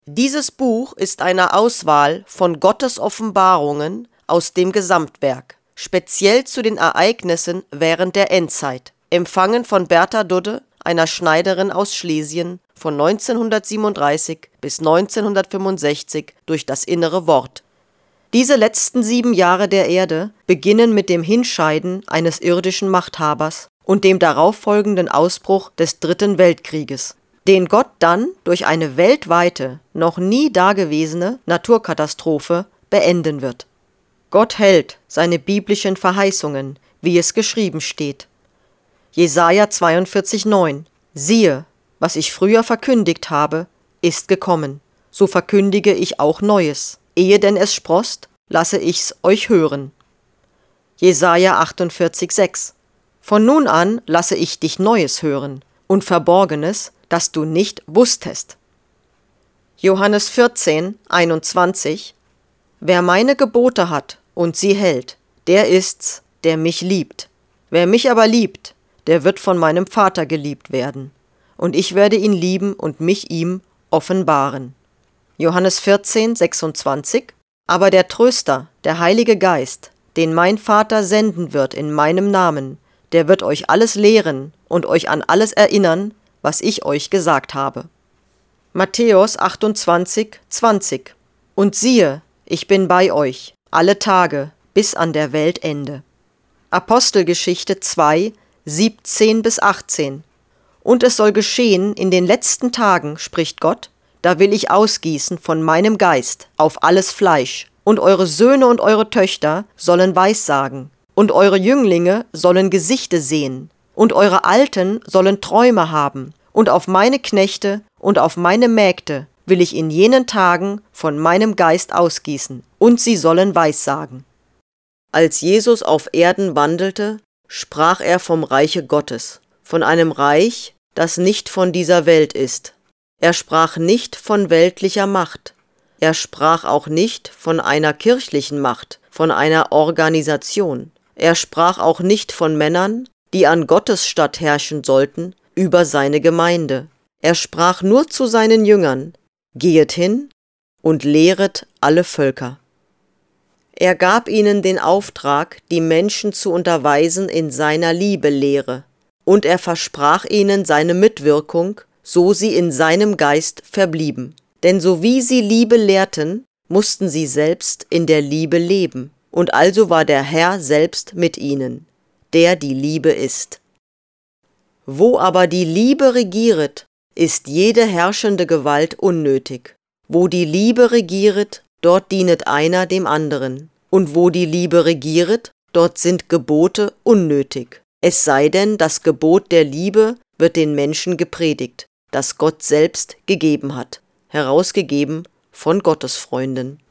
Dieses Buch ist eine Auswahl von Gottes Offenbarungen aus dem Gesamtwerk, speziell zu den Ereignissen während der Endzeit, empfangen von Bertha Dudde, einer Schneiderin aus Schlesien, von 1937 bis 1965 durch das innere Wort. Diese letzten 7 Jahre der Erde beginnen mit dem Hinscheiden eines irdischen Machthabers und dem darauffolgenden Ausbruch des Dritten Weltkrieges, den Gott dann durch eine weltweite, noch nie dagewesene Naturkatastrophe beenden wird. Gott hält seine biblischen Verheißungen, wie es geschrieben steht. Jesaja 42,9: Siehe, was ich früher verkündigt habe, ist gekommen, so verkündige ich auch Neues. Ehe denn es sproßt, lasse ich's euch hören. Jesaja 48,6: Von nun an lasse ich dich Neues hören und Verborgenes, das du nicht wusstest. Johannes 14,21: Wer meine Gebote hat und sie hält, der ist's, der mich liebt. Wer mich aber liebt, der wird von meinem Vater geliebt werden, und ich werde ihn lieben und mich ihm offenbaren. Johannes 14,26: Aber der Tröster, der Heilige Geist, den mein Vater senden wird in meinem Namen, der wird euch alles lehren und euch an alles erinnern, was ich euch gesagt habe. Matthäus 28,20: Und siehe, ich bin bei euch alle Tage bis an der Weltende. Apostelgeschichte 2, 17-18: Und es soll geschehen in den letzten Tagen, spricht Gott, da will ich ausgießen von meinem Geist auf alles Fleisch, und eure Söhne und eure Töchter sollen Weissagen, und eure Jünglinge sollen Gesichte sehen, und eure Alten sollen Träume haben, und auf meine Knechte und auf meine Mägde will ich in jenen Tagen von meinem Geist ausgießen, und sie sollen Weissagen. Als Jesus auf Erden wandelte, sprach er vom Reiche Gottes, von einem Reich, das nicht von dieser Welt ist. Er sprach nicht von weltlicher Macht. Er sprach auch nicht von einer kirchlichen Macht, von einer Organisation. Er sprach auch nicht von Männern, die an Gottes Statt herrschen sollten, über seine Gemeinde. Er sprach nur zu seinen Jüngern: Gehet hin und lehret alle Völker. Er gab ihnen den Auftrag, die Menschen zu unterweisen in seiner Liebe-Lehre, und er versprach ihnen seine Mitwirkung, so sie in seinem Geist verblieben. Denn so wie sie Liebe lehrten, mussten sie selbst in der Liebe leben, und also war der Herr selbst mit ihnen, der die Liebe ist. Wo aber die Liebe regieret, ist jede herrschende Gewalt unnötig. Wo die Liebe regieret, dort dienet einer dem anderen. Und wo die Liebe regieret, dort sind Gebote unnötig. Es sei denn, das Gebot der Liebe wird den Menschen gepredigt, das Gott selbst gegeben hat, herausgegeben von Gottesfreunden.